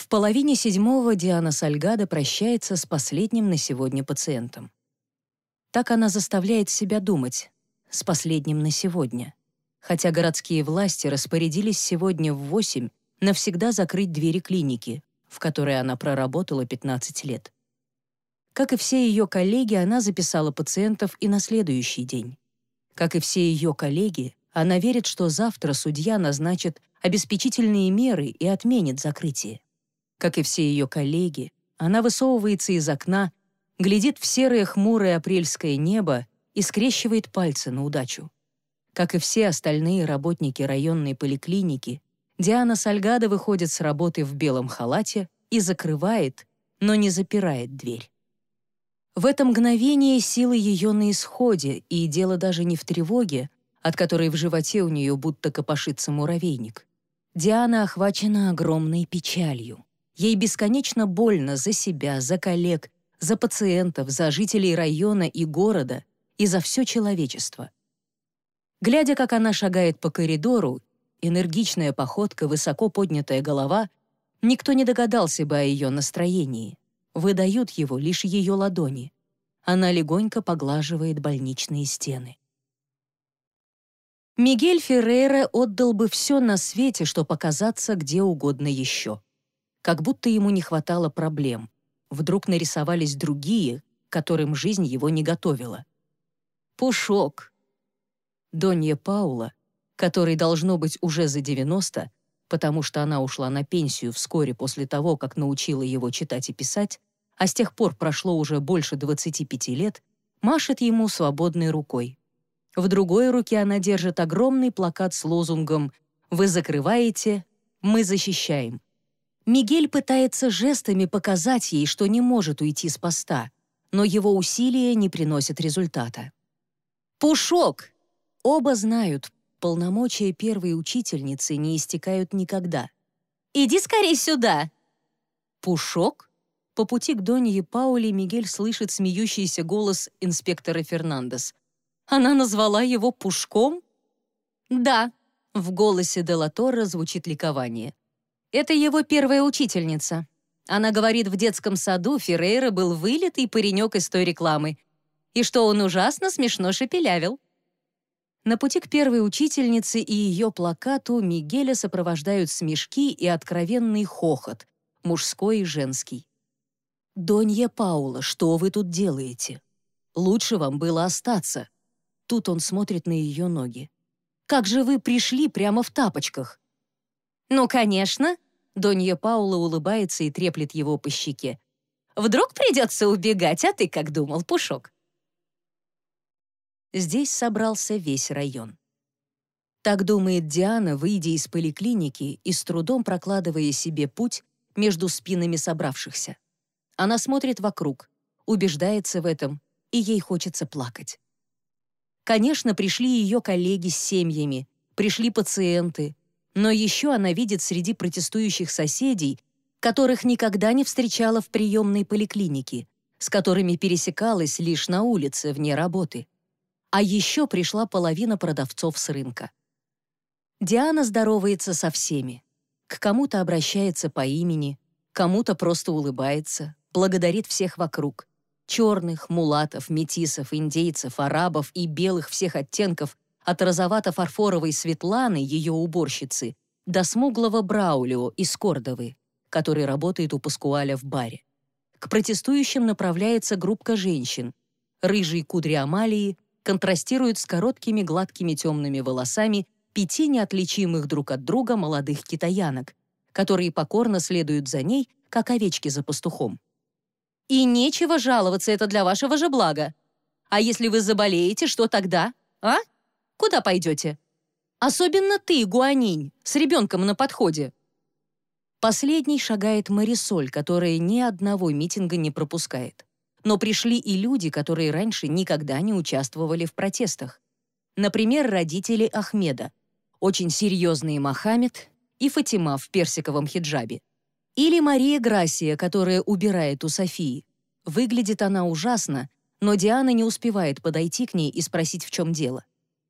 половине седьмого Диана Сальгадо прощается с последним на сегодня пациентом. Так она заставляет себя думать, с последним на сегодня. Хотя городские власти распорядились сегодня в 8 навсегда закрыть двери клиники, в которой она проработала 15 лет. Как и все ее коллеги, она записала пациентов и на следующий день. Как и все ее коллеги, она верит, что завтра судья назначит обеспечительные меры и отменит закрытие. Как и все ее коллеги, она высовывается из окна, глядит в серое хмурое апрельское небо и скрещивает пальцы на удачу. Как и все остальные работники районной поликлиники, Диана Сальгадо выходит с работы в белом халате и закрывает, но не запирает дверь. В это мгновение силы ее на исходе, и дело даже не в тревоге, от которой в животе у нее будто копошится муравейник. Диана охвачена огромной печалью. Ей бесконечно больно за себя, за коллег, за пациентов, за жителей района и города и за все человечество. Глядя, как она шагает по коридору, энергичная походка, высоко поднятая голова, никто не догадался бы о ее настроении. Выдают его лишь ее ладони. Она легонько поглаживает больничные стены. Мигель Феррейра отдал бы все на свете, чтобы показаться где угодно еще. Как будто ему не хватало проблем. Вдруг нарисовались другие, к которым жизнь его не готовила. Пушок. Донья Паула, которой должно быть уже за 90, потому что она ушла на пенсию вскоре после того, как научила его читать и писать, а с тех пор прошло уже больше 25 лет, машет ему свободной рукой. В другой руке она держит огромный плакат с лозунгом «Вы закрываете, мы защищаем». Мигель пытается жестами показать ей, что не может уйти с поста, но его усилия не приносят результата. «Пушок!» Оба знают, полномочия первой учительницы не истекают никогда. «Иди скорей сюда!» «Пушок?» По пути к Донье Пауле Мигель слышит смеющийся голос инспектора Фернандес. Она назвала его Пушком? «Да», — в голосе де ла Торре звучит ликование. «Это его первая учительница. Она говорит, в детском саду Феррейра был вылитый паренек из той рекламы, и что он ужасно смешно шепелявил». На пути к первой учительнице и ее плакату Мигеля сопровождают смешки и откровенный хохот, мужской и женский. «Донья Паула, что вы тут делаете? Лучше вам было остаться». Тут он смотрит на ее ноги. «Как же вы пришли прямо в тапочках?» «Ну, конечно!» Донья Паула улыбается и треплет его по щеке. «Вдруг придется убегать, а ты как думал, Пушок?» Здесь собрался весь район. Так думает Диана, выйдя из поликлиники и с трудом прокладывая себе путь между спинами собравшихся. Она смотрит вокруг, убеждается в этом, и ей хочется плакать. Конечно, пришли ее коллеги с семьями, пришли пациенты, но еще она видит среди протестующих соседей, которых никогда не встречала в приемной поликлинике, с которыми пересекалась лишь на улице вне работы. А еще пришла половина продавцов с рынка. Диана здоровается со всеми. К кому-то обращается по имени, кому-то просто улыбается, благодарит всех вокруг. Черных, мулатов, метисов, индейцев, арабов и белых всех оттенков, от розовато-фарфоровой Светланы, ее уборщицы, до смуглого Браулио из Кордовы, который работает у Паскуаля в баре. К протестующим направляется группка женщин. Рыжие кудри Амалии контрастируют с короткими гладкими темными волосами 5 неотличимых друг от друга молодых китаянок, которые покорно следуют за ней, как овечки за пастухом. «И нечего жаловаться, это для вашего же блага. А если вы заболеете, что тогда, а? Куда пойдете? Особенно ты, Гуанинь, с ребенком на подходе». Последней шагает Марисоль, которая ни одного митинга не пропускает. Но пришли и люди, которые раньше никогда не участвовали в протестах. Например, родители Ахмеда, очень серьезные Мохаммед и Фатима в персиковом хиджабе. Или Мария Грасия, которая убирает у Софии. Выглядит она ужасно, но Диана не успевает подойти к ней и спросить, в чем дело.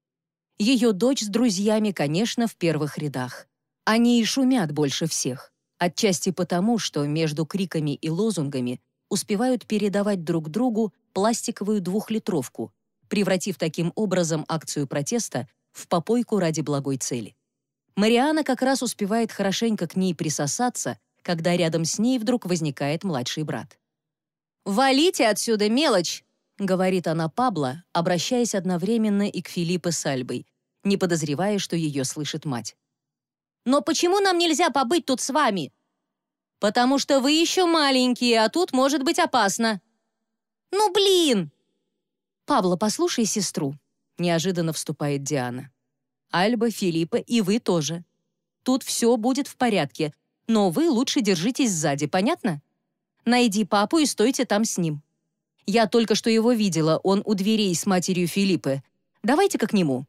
Ее дочь с друзьями, конечно, в первых рядах. Они и шумят больше всех. Отчасти потому, что между криками и лозунгами успевают передавать друг другу пластиковую двухлитровку, превратив таким образом акцию протеста в попойку ради благой цели. Мариана как раз успевает хорошенько к ней присосаться, когда рядом с ней вдруг возникает младший брат. «Валите отсюда, мелочь!» — говорит она Пабло, обращаясь одновременно и к Филиппе с Альбой, не подозревая, что ее слышит мать. «Но почему нам нельзя побыть тут с вами?» «Потому что вы еще маленькие, а тут может быть опасно». «Ну, блин!» «Пабло, послушай сестру», — неожиданно вступает Диана. «Альба, Филиппе и вы тоже. Тут все будет в порядке, но вы лучше держитесь сзади, понятно? Найди папу и стойте там с ним. Я только что его видела, он у дверей с матерью Филиппе. Давайте-ка к нему».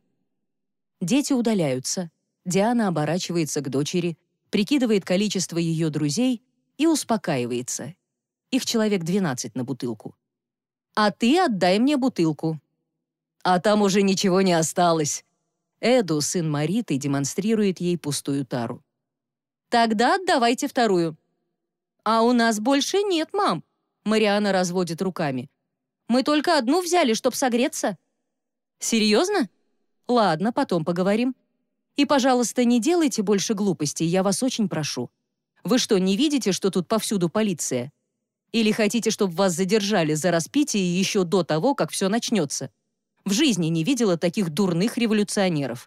Дети удаляются. Диана оборачивается к дочери, прикидывает количество ее друзей и успокаивается. Их человек 12 на бутылку. «А ты отдай мне бутылку». «А там уже ничего не осталось». Эду, сын Мариты, демонстрирует ей пустую тару. «Тогда отдавайте вторую». «А у нас больше нет, мам», — Мариана разводит руками. «Мы только одну взяли, чтоб согреться». «Серьезно? Ладно, потом поговорим. И, пожалуйста, не делайте больше глупостей, я вас очень прошу. Вы что, не видите, что тут повсюду полиция? Или хотите, чтобы вас задержали за распитие еще до того, как все начнется? В жизни не видела таких дурных революционеров».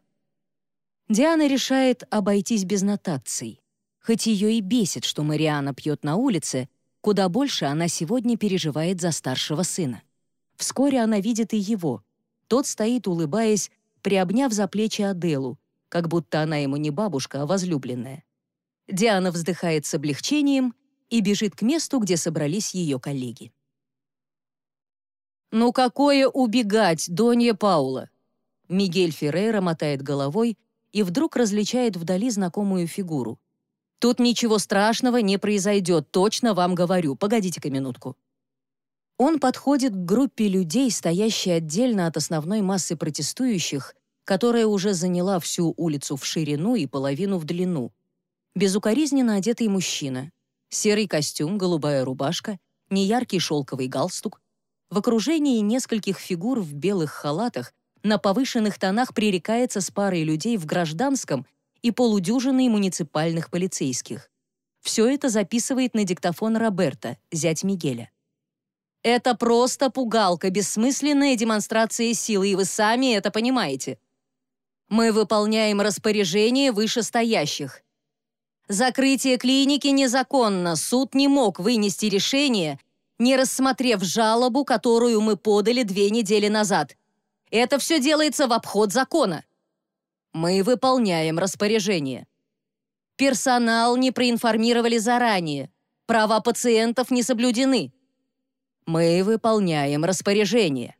Диана решает обойтись без нотаций. Хоть ее и бесит, что Мариана пьет на улице, куда больше она сегодня переживает за старшего сына. Вскоре она видит и его. Тот стоит, улыбаясь, приобняв за плечи Аделу, как будто она ему не бабушка, а возлюбленная. Диана вздыхает с облегчением и бежит к месту, где собрались ее коллеги. «Ну какое убегать, Донья Паула?» Мигель Феррейра мотает головой и вдруг различает вдали знакомую фигуру. «Тут ничего страшного не произойдет, точно вам говорю. Погодите-ка минутку». Он подходит к группе людей, стоящей отдельно от основной массы протестующих, которая уже заняла всю улицу в ширину и половину в длину. Безукоризненно одетый мужчина. Серый костюм, голубая рубашка, неяркий шелковый галстук. В окружении нескольких фигур в белых халатах на повышенных тонах пререкается с парой людей в гражданском и полудюжиной муниципальных полицейских. Все это записывает на диктофон Роберто, зять Мигеля. «Это просто пугалка, бессмысленная демонстрация силы, и вы сами это понимаете. Мы выполняем распоряжение вышестоящих. Закрытие клиники незаконно, суд не мог вынести решение, не рассмотрев жалобу, которую мы подали 2 недели назад. Это все делается в обход закона. Мы выполняем распоряжение. Персонал не проинформировали заранее, права пациентов не соблюдены. Мы выполняем распоряжение».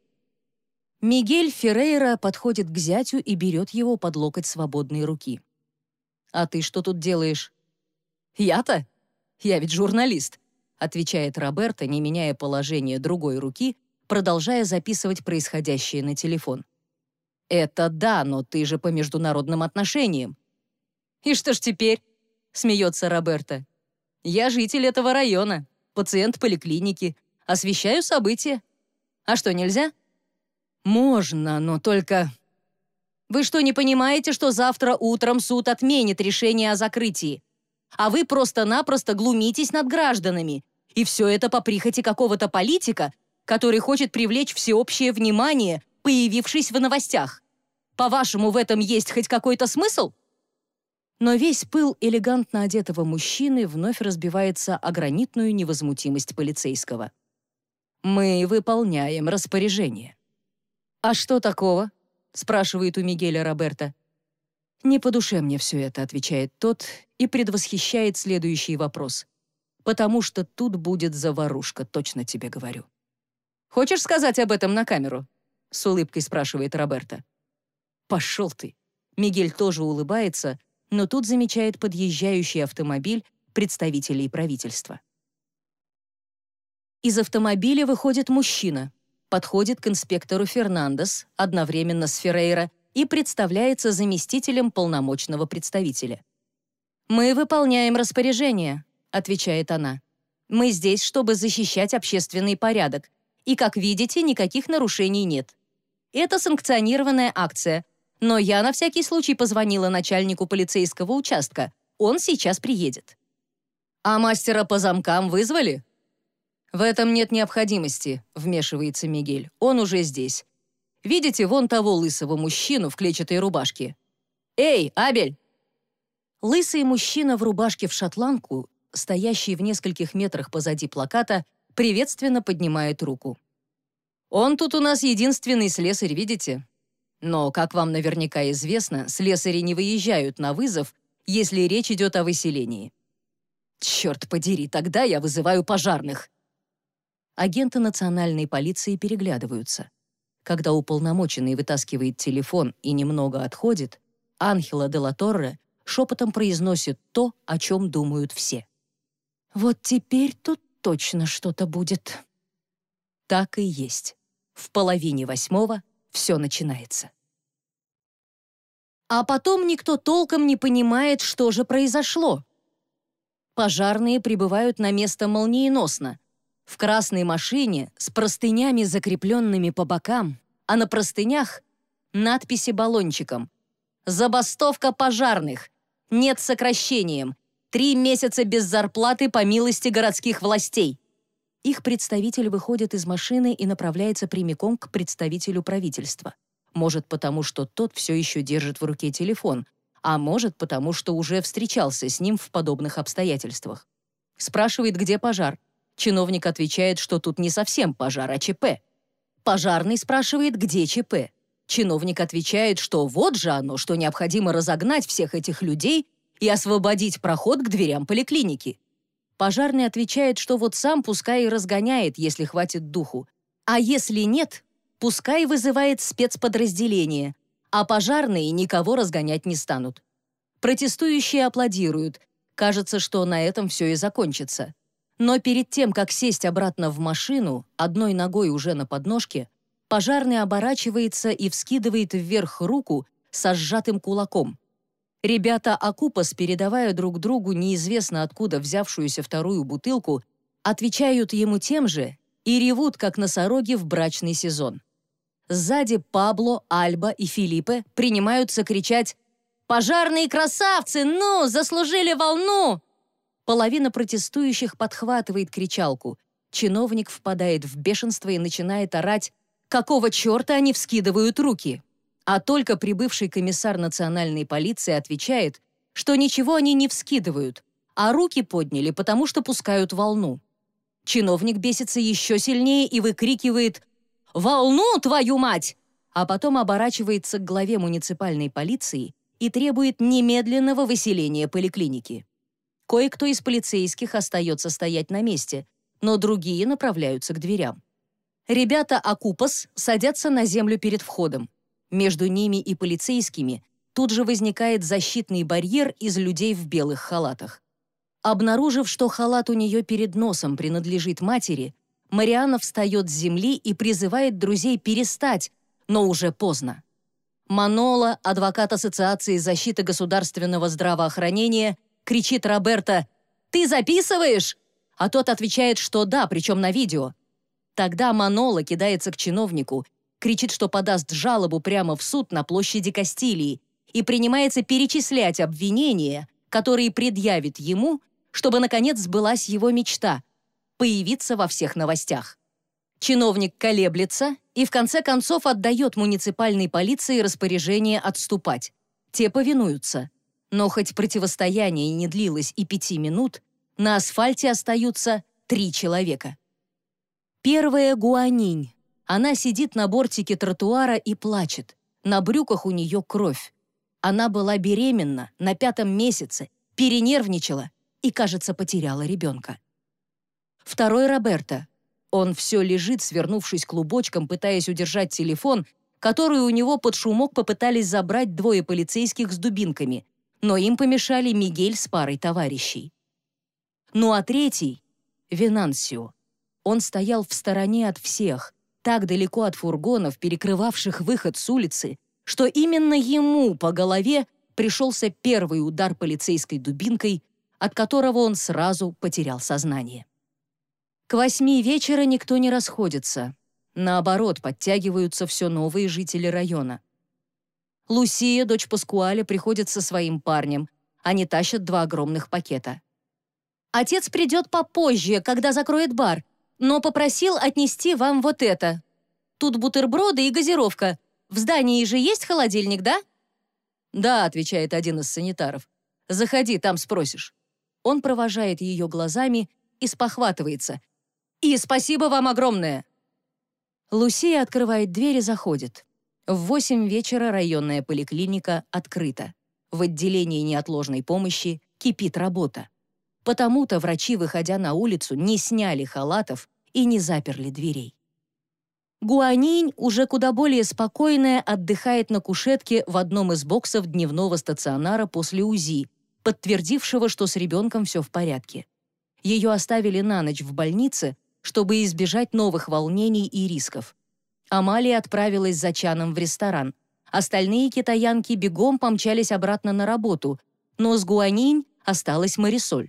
Мигель Феррейра подходит к зятю и берет его под локоть свободной руки. «А ты что тут делаешь?» «Я-то? Я ведь журналист», — отвечает Роберто, не меняя положение другой руки, продолжая записывать происходящее на телефон. «Это да, но ты же по международным отношениям». «И что ж теперь?» — смеется Роберто. «Я житель этого района, пациент поликлиники, освещаю события. А что, нельзя?» «Можно, но только...» «Вы что, не понимаете, что завтра утром суд отменит решение о закрытии? А вы просто-напросто глумитесь над гражданами. И все это по прихоти какого-то политика, который хочет привлечь всеобщее внимание, появившись в новостях. По-вашему, в этом есть хоть какой-то смысл?» Но весь пыл элегантно одетого мужчины вновь разбивается о гранитную невозмутимость полицейского. «Мы выполняем распоряжение». «А что такого?» — спрашивает у Мигеля Роберто. «Не по душе мне все это», — отвечает тот и предвосхищает следующий вопрос. «Потому что тут будет заварушка, точно тебе говорю». «Хочешь сказать об этом на камеру?» — с улыбкой спрашивает Роберто. «Пошел ты!» Мигель тоже улыбается, но тут замечает подъезжающий автомобиль представителей правительства. Из автомобиля выходит мужчина, подходит к инспектору Фернандес, одновременно с Феррейра, и представляется заместителем полномочного представителя. «Мы выполняем распоряжение», — отвечает она. «Мы здесь, чтобы защищать общественный порядок. И, как видите, никаких нарушений нет. Это санкционированная акция. Но я на всякий случай позвонила начальнику полицейского участка. Он сейчас приедет». «А мастера по замкам вызвали?» «В этом нет необходимости», — вмешивается Мигель. «Он уже здесь. Видите вон того лысого мужчину в клетчатой рубашке? Эй, Абель!» Лысый мужчина в рубашке в шотландку, стоящий в нескольких метрах позади плаката, приветственно поднимает руку. «Он тут у нас единственный слесарь, видите? Но, как вам наверняка известно, слесари не выезжают на вызов, если речь идет о выселении». «Черт подери, тогда я вызываю пожарных!» Агенты национальной полиции переглядываются. Когда уполномоченный вытаскивает телефон и немного отходит, Анхела де ла Торре шепотом произносит то, о чем думают все. «Вот теперь тут точно что-то будет». Так и есть. В 7:30 все начинается. А потом никто толком не понимает, что же произошло. Пожарные прибывают на место молниеносно, в красной машине с простынями, закрепленными по бокам, а на простынях надписи баллончиком: «Забастовка пожарных! Нет сокращением! 3 месяца без зарплаты по милости городских властей!» Их представитель выходит из машины и направляется прямиком к представителю правительства. Может, потому что тот все еще держит в руке телефон, а может, потому что уже встречался с ним в подобных обстоятельствах. Спрашивает, где пожар. Чиновник отвечает, что тут не совсем пожар, а ЧП. Пожарный спрашивает, где ЧП. Чиновник отвечает, что вот же оно, что необходимо разогнать всех этих людей и освободить проход к дверям поликлиники. Пожарный отвечает, что вот сам пускай и разгоняет, если хватит духу. А если нет, пускай вызывает спецподразделение, а пожарные никого разгонять не станут. Протестующие аплодируют. Кажется, что на этом все и закончится. Но перед тем, как сесть обратно в машину, одной ногой уже на подножке, пожарный оборачивается и вскидывает вверх руку со сжатым кулаком. Ребята Акупас, передавая друг другу неизвестно откуда взявшуюся вторую бутылку, отвечают ему тем же и ревут, как носороги в брачный сезон. Сзади Пабло, Альба и Филиппе принимаются кричать: «Пожарные красавцы! Ну, заслужили волну!» Половина протестующих подхватывает кричалку. Чиновник впадает в бешенство и начинает орать: «Какого черта они вскидывают руки?» А только прибывший комиссар национальной полиции отвечает, что ничего они не вскидывают, а руки подняли, потому что пускают волну. Чиновник бесится еще сильнее и выкрикивает: «Волну, твою мать!» А потом оборачивается к главе муниципальной полиции и требует немедленного выселения поликлиники. Кое-кто из полицейских остается стоять на месте, но другие направляются к дверям. Ребята Акупас садятся на землю перед входом. Между ними и полицейскими тут же возникает защитный барьер из людей в белых халатах. Обнаружив, что халат у нее перед носом принадлежит матери, Марианна встает с земли и призывает друзей перестать, но уже поздно. Манола, адвокат Ассоциации защиты государственного здравоохранения, кричит Роберто: «Ты записываешь?» А тот отвечает, что да, причем на видео. Тогда Манола кидается к чиновнику, кричит, что подаст жалобу прямо в суд на площади Кастилии и принимается перечислять обвинения, которые предъявит ему, чтобы, наконец, сбылась его мечта — появиться во всех новостях. Чиновник колеблется и, в конце концов, отдает муниципальной полиции распоряжение отступать. Те повинуются. Но хоть противостояние не длилось и 5 минут, на асфальте остаются 3 человека. Первая — Гуанинь. Она сидит на бортике тротуара и плачет. На брюках у нее кровь. Она была беременна, на 5-м месяце, перенервничала и, кажется, потеряла ребенка. Второй — Роберто. Он все лежит, свернувшись клубочком, пытаясь удержать телефон, который у него под шумок попытались забрать 2 полицейских с дубинками, но им помешали Мигель с парой товарищей. Ну а третий — Венансио. Он стоял в стороне от всех, так далеко от фургонов, перекрывавших выход с улицы, что именно ему по голове пришелся первый удар полицейской дубинкой, от которого он сразу потерял сознание. К 8 вечера никто не расходится. Наоборот, подтягиваются все новые жители района. Лусия, дочь Паскуаля, приходит со своим парнем. Они тащат 2 огромных пакета. «Отец придет попозже, когда закроет бар, но попросил отнести вам вот это. Тут бутерброды и газировка. В здании же есть холодильник, да?» «Да», — отвечает один из санитаров. «Заходи, там спросишь». Он провожает ее глазами и спохватывается. «И спасибо вам огромное!» Лусия открывает дверь и заходит. В 8 вечера районная поликлиника открыта. В отделении неотложной помощи кипит работа. Потому-то врачи, выходя на улицу, не сняли халатов и не заперли дверей. Гуанинь, уже куда более спокойная, отдыхает на кушетке в одном из боксов дневного стационара после УЗИ, подтвердившего, что с ребенком все в порядке. Ее оставили на ночь в больнице, чтобы избежать новых волнений и рисков. Амалия отправилась за Чаном в ресторан. Остальные китаянки бегом помчались обратно на работу, но с Гуанинь осталась Марисоль.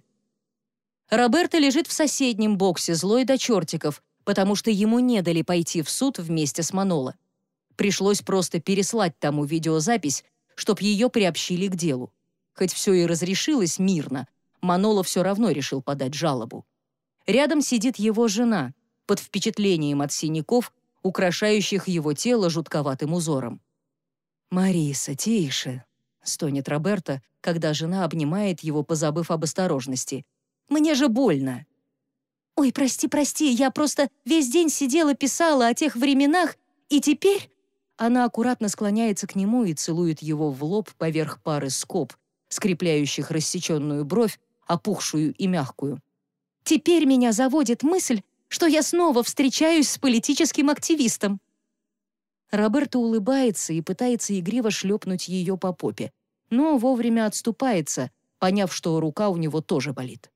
Роберто лежит в соседнем боксе, злой до чертиков, потому что ему не дали пойти в суд вместе с Маноло. Пришлось просто переслать тому видеозапись, чтоб ее приобщили к делу. Хоть все и разрешилось мирно, Маноло все равно решил подать жалобу. Рядом сидит его жена, под впечатлением от синяков, украшающих его тело жутковатым узором. «Мариса, тише», — стонет Роберто, когда жена обнимает его, позабыв об осторожности. «Мне же больно». «Ой, прости, я просто весь день сидела, писала о тех временах, и теперь...» Она аккуратно склоняется к нему и целует его в лоб поверх пары скоб, скрепляющих рассеченную бровь, опухшую и мягкую. «Теперь меня заводит мысль, что я снова встречаюсь с политическим активистом». Роберто улыбается и пытается игриво шлепнуть ее по попе, но вовремя отступается, поняв, что рука у него тоже болит.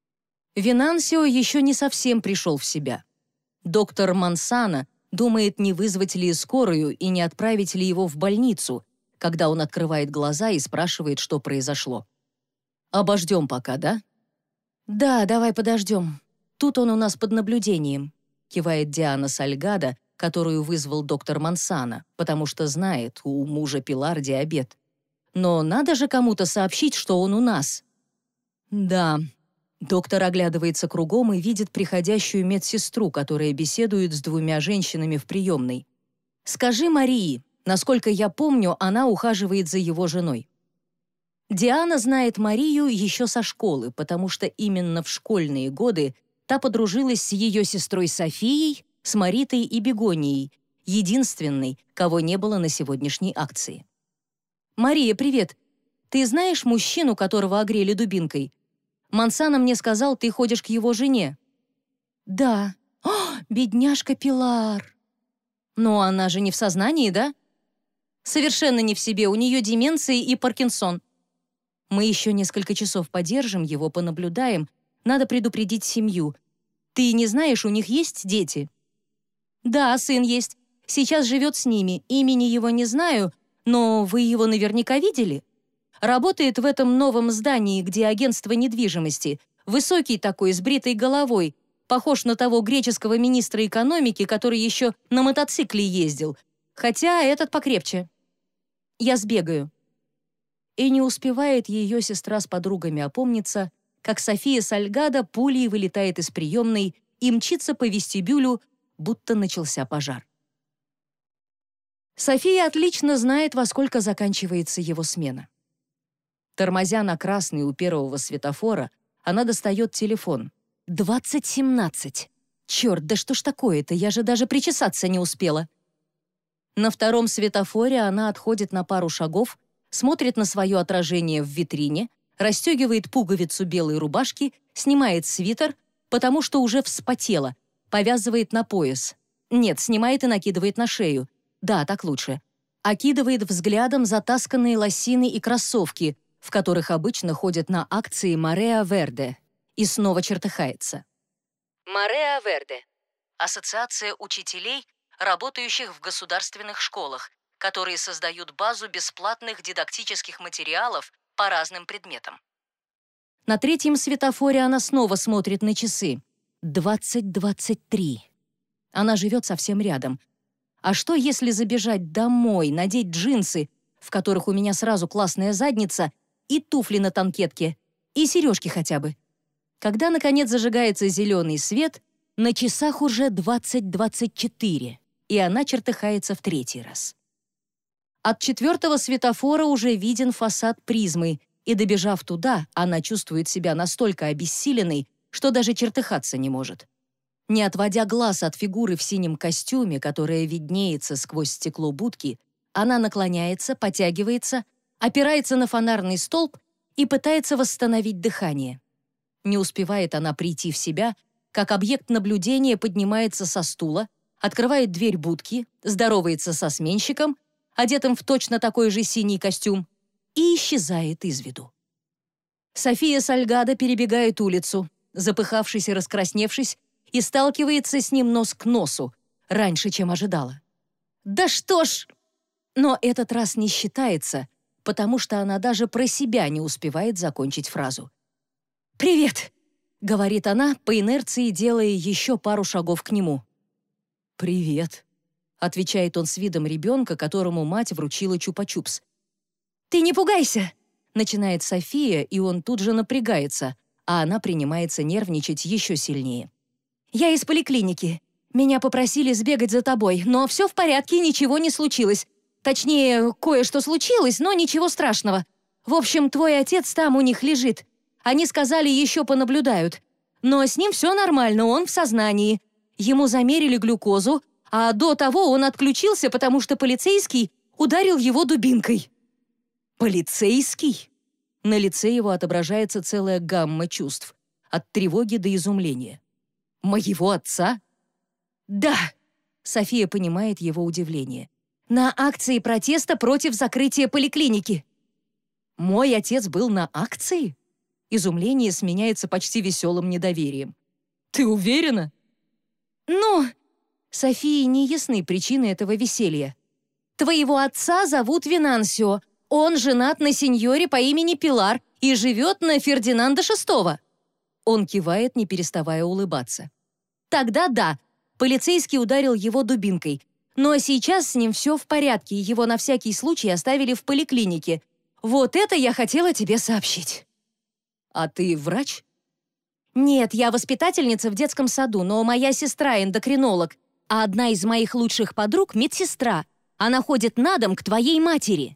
Винансио еще не совсем пришел в себя. Доктор Мансана думает, не вызвать ли скорую и не отправить ли его в больницу, когда он открывает глаза и спрашивает, что произошло. «Обождем пока, да?» «Да, давай подождем. Тут он у нас под наблюдением», кивает Диана Сальгадо, которую вызвал доктор Мансана, потому что знает, у мужа Пилар диабет. «Но надо же кому-то сообщить, что он у нас». «Да». Доктор оглядывается кругом и видит приходящую медсестру, которая беседует с 2 женщинами в приемной. «Скажи Марии, насколько я помню, она ухаживает за его женой». Диана знает Марию еще со школы, потому что именно в школьные годы та подружилась с ее сестрой Софией, с Маритой и Бегонией, единственной, кого не было на сегодняшней акции. «Мария, привет. Ты знаешь мужчину, которого огрели дубинкой? Мансана мне сказал, ты ходишь к его жене». «Да. О, бедняжка Пилар». «Но она же не в сознании, да?» «Совершенно не в себе, у нее деменция и Паркинсон. Мы еще несколько часов подержим его, понаблюдаем. Надо предупредить семью. Ты не знаешь, у них есть дети?» «Да, сын есть. Сейчас живет с ними. Имени его не знаю, но вы его наверняка видели. Работает в этом новом здании, где агентство недвижимости. Высокий такой, с бритой головой. Похож на того греческого министра экономики, который еще на мотоцикле ездил. Хотя этот покрепче. Я сбегаю». И не успевает ее сестра с подругами опомниться, как София Сальгадо пулей вылетает из приемной и мчится по вестибюлю, будто начался пожар. София отлично знает, во сколько заканчивается его смена. Тормозя на красный у первого светофора, она достает телефон. 20:17. Черт, да что ж такое-то, я же даже причесаться не успела. На втором светофоре она отходит на пару шагов, смотрит на свое отражение в витрине, расстегивает пуговицу белой рубашки, снимает свитер, потому что уже вспотела, повязывает на пояс. Нет, снимает и накидывает на шею. Да, так лучше. Окидывает взглядом затасканные лосины и кроссовки, в которых обычно ходят на акции Мареа Верде, и снова чертыхается. Мареа Верде — Ассоциация учителей, работающих в государственных школах, которые создают базу бесплатных дидактических материалов по разным предметам. На третьем светофоре она снова смотрит на часы. 20:23. Она живет совсем рядом. А что, если забежать домой, надеть джинсы, в которых у меня сразу классная задница, и туфли на танкетке, и сережки хотя бы? Когда, наконец, зажигается зеленый свет, на часах уже 20:24, и она чертыхается в третий раз. От четвертого светофора уже виден фасад призмы, и, добежав туда, она чувствует себя настолько обессиленной, что даже чертыхаться не может. Не отводя глаз от фигуры в синем костюме, которая виднеется сквозь стекло будки, она наклоняется, потягивается, опирается на фонарный столб и пытается восстановить дыхание. Не успевает она прийти в себя, как объект наблюдения поднимается со стула, открывает дверь будки, здоровается со сменщиком, одетым в точно такой же синий костюм, и исчезает из виду. София Сальгадо перебегает улицу, запыхавшись и раскрасневшись, и сталкивается с ним нос к носу, раньше, чем ожидала. «Да что ж!» Но этот раз не считается, потому что она даже про себя не успевает закончить фразу. «Привет!» — говорит она, по инерции делая еще пару шагов к нему. «Привет!» — отвечает он с видом ребенка, которому мать вручила чупа-чупс. «Ты не пугайся!» — начинает София, и он тут же напрягается, а она принимается нервничать еще сильнее. «Я из поликлиники. Меня попросили сбегать за тобой, но все в порядке, ничего не случилось. Точнее, кое-что случилось, но ничего страшного. В общем, твой отец там у них лежит. Они сказали, еще понаблюдают. Но с ним все нормально, он в сознании. Ему замерили глюкозу, а до того он отключился, потому что полицейский ударил его дубинкой». «Полицейский?» На лице его отображается целая гамма чувств, от тревоги до изумления. «Моего отца?» «Да», — София понимает его удивление. «На акции протеста против закрытия поликлиники». «Мой отец был на акции?» Изумление сменяется почти веселым недоверием. «Ты уверена?» «Ну...» Софии не ясны причины этого веселья. «Твоего отца зовут Венансио. Он женат на сеньоре по имени Пилар и живет на Фердинанда VI». Он кивает, не переставая улыбаться. «Тогда да, полицейский ударил его дубинкой. Но сейчас с ним все в порядке, и его на всякий случай оставили в поликлинике. Вот это я хотела тебе сообщить». «А ты врач?» «Нет, я воспитательница в детском саду, но моя сестра эндокринолог, а одна из моих лучших подруг — медсестра. Она ходит на дом к твоей матери».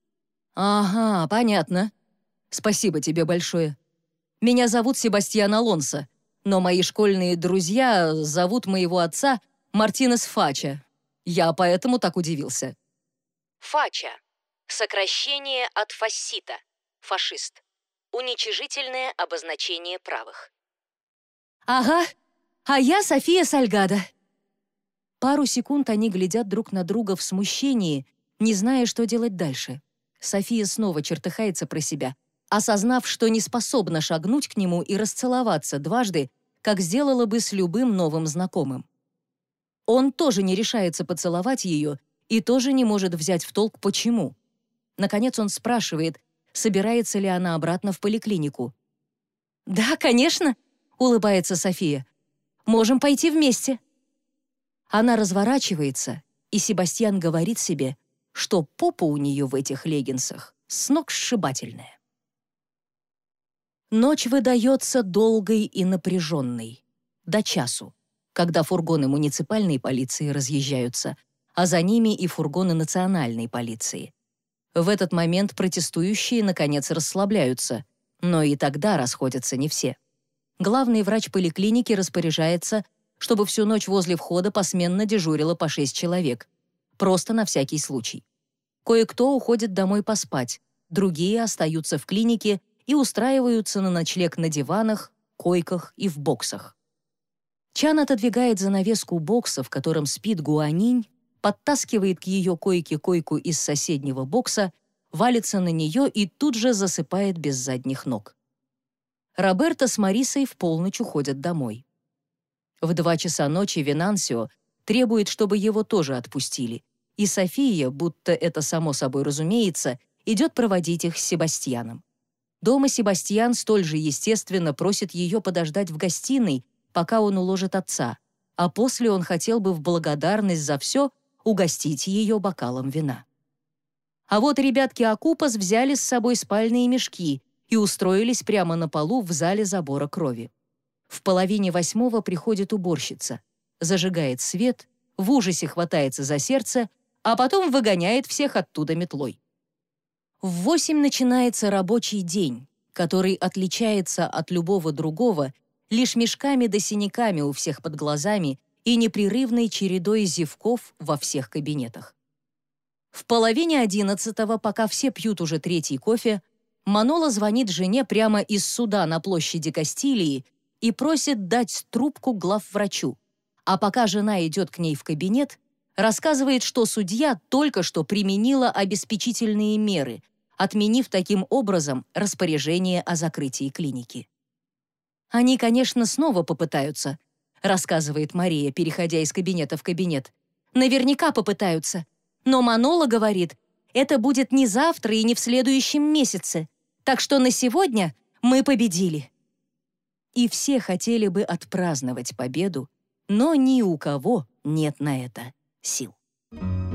«Ага, понятно. Спасибо тебе большое. Меня зовут Себастьян Алонсо, но мои школьные друзья зовут моего отца Мартинес Фача. Я поэтому так удивился». Фача. Сокращение от фассита. Фашист. Уничижительное обозначение правых. «Ага, а я София Сальгадо». Пару секунд они глядят друг на друга в смущении, не зная, что делать дальше. София снова чертыхается про себя, осознав, что не способна шагнуть к нему и расцеловаться дважды, как сделала бы с любым новым знакомым. Он тоже не решается поцеловать ее и тоже не может взять в толк, почему. Наконец он спрашивает, собирается ли она обратно в поликлинику. «Да, конечно», — улыбается София. «Можем пойти вместе». Она разворачивается, и Себастьян говорит себе, что попа у нее в этих леггинсах сногсшибательная. Ночь выдается долгой и напряженной. До часу, когда фургоны муниципальной полиции разъезжаются, а за ними и фургоны национальной полиции. В этот момент протестующие, наконец, расслабляются, но и тогда расходятся не все. Главный врач поликлиники распоряжается, чтобы всю ночь возле входа посменно дежурило по 6 человек. Просто на всякий случай. Кое-кто уходит домой поспать, другие остаются в клинике и устраиваются на ночлег на диванах, койках и в боксах. Чан отодвигает занавеску бокса, в котором спит Гуанинь, подтаскивает к ее койке койку из соседнего бокса, валится на нее и тут же засыпает без задних ног. Роберто с Марисой в полночь уходят домой. В 2 часа ночи Венансио требует, чтобы его тоже отпустили, И София, будто это само собой разумеется, идет проводить их с Себастьяном. Дома Себастьян столь же естественно просит ее подождать в гостиной, пока он уложит отца, а после он хотел бы в благодарность за все угостить ее бокалом вина. А вот ребятки Акупас взяли с собой спальные мешки и устроились прямо на полу в зале забора крови. В 7:30 приходит уборщица, зажигает свет, в ужасе хватается за сердце, а потом выгоняет всех оттуда метлой. В 8 начинается рабочий день, который отличается от любого другого лишь мешками да синяками у всех под глазами и непрерывной чередой зевков во всех кабинетах. В 10:30, пока все пьют уже третий кофе, Манола звонит жене прямо из суда на площади Кастилии и просит дать трубку главврачу, а пока жена идет к ней в кабинет, рассказывает, что судья только что применила обеспечительные меры, отменив таким образом распоряжение о закрытии клиники. «Они, конечно, снова попытаются», — рассказывает Мария, переходя из кабинета в кабинет. «Наверняка попытаются. Но Манола говорит, это будет не завтра и не в следующем месяце, так что на сегодня мы победили». И все хотели бы отпраздновать победу, но ни у кого нет на это сил.